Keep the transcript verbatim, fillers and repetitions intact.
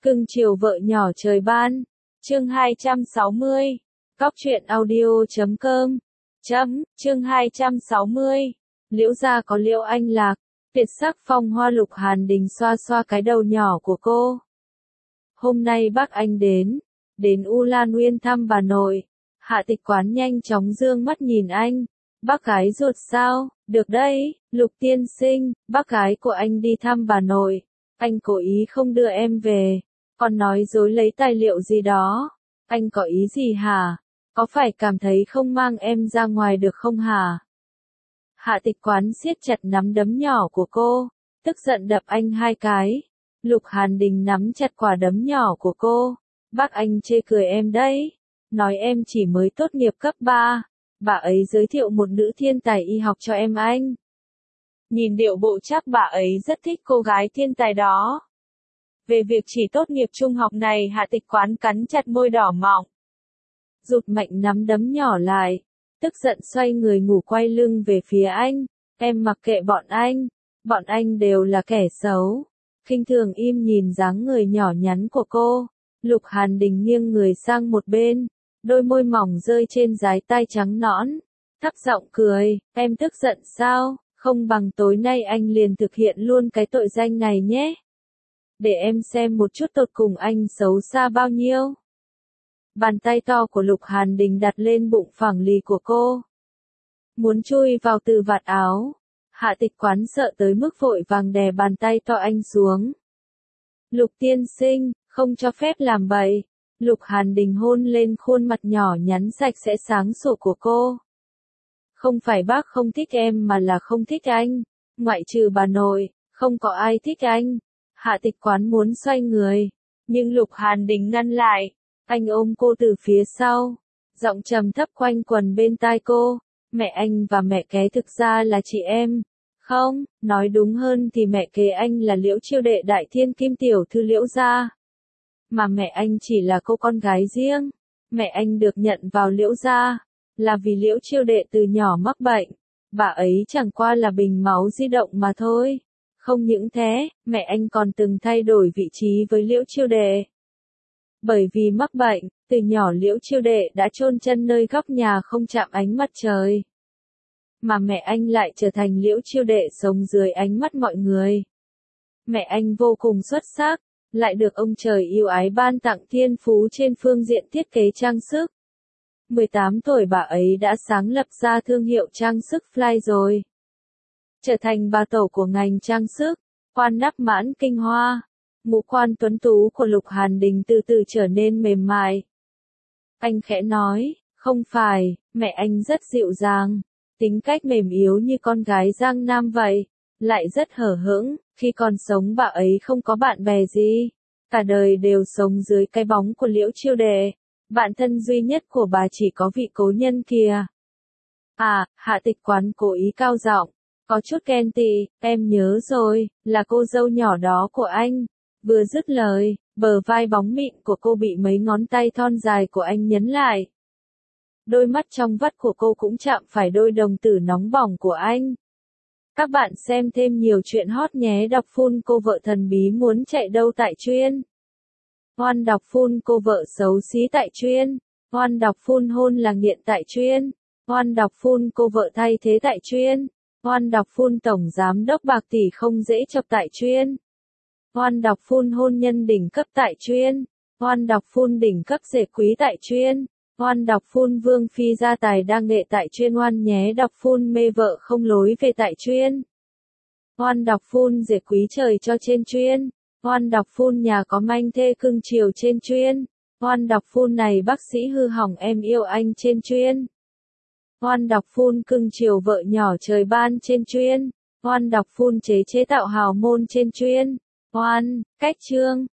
Cưng chiều vợ nhỏ trời ban. Chương hai trăm sáu mươi. Cóc truyện audio chấm com. Chấm, chương hai trăm sáu mươi. Liễu gia có Liễu Anh Lạc. Tuyệt sắc phong hoa Lục Hàn Đình xoa xoa cái đầu nhỏ của cô. Hôm nay bác anh đến. Đến U Lan Uyên thăm bà nội. Hạ Tịch Quán nhanh chóng dương mắt nhìn anh. Bác gái ruột sao? Được đấy, Lục tiên sinh, bác gái của anh đi thăm bà nội. Anh cố ý không đưa em về. Còn nói dối lấy tài liệu gì đó. Anh có ý gì hả? Có phải cảm thấy không mang em ra ngoài được không hả? Hạ Tịch Quán siết chặt nắm đấm nhỏ của cô, tức giận đập anh hai cái. Lục Hàn Đình nắm chặt quả đấm nhỏ của cô. Bác anh chê cười em đấy. Nói em chỉ mới tốt nghiệp cấp ba. Bà ấy giới thiệu một nữ thiên tài y học cho em anh. Nhìn điệu bộ chắc bà ấy rất thích cô gái thiên tài đó. Về việc chỉ tốt nghiệp trung học này, Hạ Tịch Quán cắn chặt môi đỏ mọng. Rụt mạnh nắm đấm nhỏ lại. Tức giận xoay người ngủ quay lưng về phía anh. Em mặc kệ bọn anh. Bọn anh đều là kẻ xấu. Khinh thường im nhìn dáng người nhỏ nhắn của cô. Lục Hàn Đình nghiêng người sang một bên. Đôi môi mỏng rơi trên dái tai trắng nõn. Thấp giọng cười. Em tức giận sao? Không bằng tối nay anh liền thực hiện luôn cái tội danh này nhé. Để em xem một chút tột cùng anh xấu xa bao nhiêu. Bàn tay to của Lục Hàn Đình đặt lên bụng phẳng lì của cô. Muốn chui vào từ vạt áo. Hạ Tịch Quán sợ tới mức vội vàng đè bàn tay to anh xuống. Lục tiên sinh, không cho phép làm bậy. Lục Hàn Đình hôn lên khuôn mặt nhỏ nhắn sạch sẽ sáng sủa của cô. Không phải bác không thích em mà là không thích anh. Ngoại trừ bà nội, không có ai thích anh. Hạ Tịch Quán muốn xoay người. Nhưng Lục Hàn Đình ngăn lại. Anh ôm cô từ phía sau. Giọng trầm thấp quanh quần bên tai cô. Mẹ anh và mẹ kế thực ra là chị em. Không, nói đúng hơn thì mẹ kế anh là Liễu Chiêu Đệ đại thiên kim tiểu thư Liễu gia. Mà mẹ anh chỉ là cô con gái riêng. Mẹ anh được nhận vào Liễu gia. Là vì Liễu Chiêu Đệ từ nhỏ mắc bệnh. Bà ấy chẳng qua là bình máu di động mà thôi. Không những thế, mẹ anh còn từng thay đổi vị trí với Liễu Chiêu Đệ. Bởi vì mắc bệnh, từ nhỏ Liễu Chiêu Đệ đã chôn chân nơi góc nhà không chạm ánh mặt trời. Mà mẹ anh lại trở thành Liễu Chiêu Đệ sống dưới ánh mắt mọi người. Mẹ anh vô cùng xuất sắc, lại được ông trời yêu ái ban tặng thiên phú trên phương diện thiết kế trang sức. mười tám tuổi bà ấy đã sáng lập ra thương hiệu trang sức Fly rồi. Trở thành bà tổ của ngành trang sức, quan đắp mãn kinh hoa. Ngũ quan tuấn tú của Lục Hàn Đình từ từ trở nên mềm mại. Anh khẽ nói, không phải, mẹ anh rất dịu dàng, tính cách mềm yếu như con gái Giang Nam vậy, lại rất hở hững, khi còn sống bà ấy không có bạn bè gì, cả đời đều sống dưới cái bóng của Liễu Chiêu Đệ, bạn thân duy nhất của bà chỉ có vị cố nhân kìa. À, Hạ Tịch Quán cố ý cao giọng, có chút ghen tị, em nhớ rồi, là cô dâu nhỏ đó của anh. Vừa dứt lời, bờ vai bóng mịn của cô bị mấy ngón tay thon dài của anh nhấn lại. Đôi mắt trong vắt của cô cũng chạm phải đôi đồng tử nóng bỏng của anh. Các bạn xem thêm nhiều chuyện hot nhé. Đọc phun cô vợ thần bí muốn chạy đâu tại chuyên. Hoan đọc phun cô vợ xấu xí tại chuyên. Hoan đọc phun hôn là nghiện tại chuyên. Hoan đọc phun cô vợ thay thế tại chuyên. Hoan đọc phun tổng giám đốc bạc tỷ không dễ chọc tại chuyên. Hoan đọc phun hôn nhân đỉnh cấp tại chuyên. Hoan đọc phun đỉnh cấp rể quý tại chuyên. Hoan đọc phun vương phi gia tài đa nghệ tại chuyên. Hoan nhé đọc phun mê vợ không lối về tại chuyên. Hoan đọc phun rể quý trời cho trên chuyên. Hoan đọc phun nhà có manh thê cưng chiều trên chuyên. Hoan đọc phun này bác sĩ hư hỏng em yêu anh trên chuyên. Hoan đọc phun cưng chiều vợ nhỏ trời ban trên chuyên. Hoan đọc phun chế chế tạo hào môn trên chuyên. Hoan, cách chương.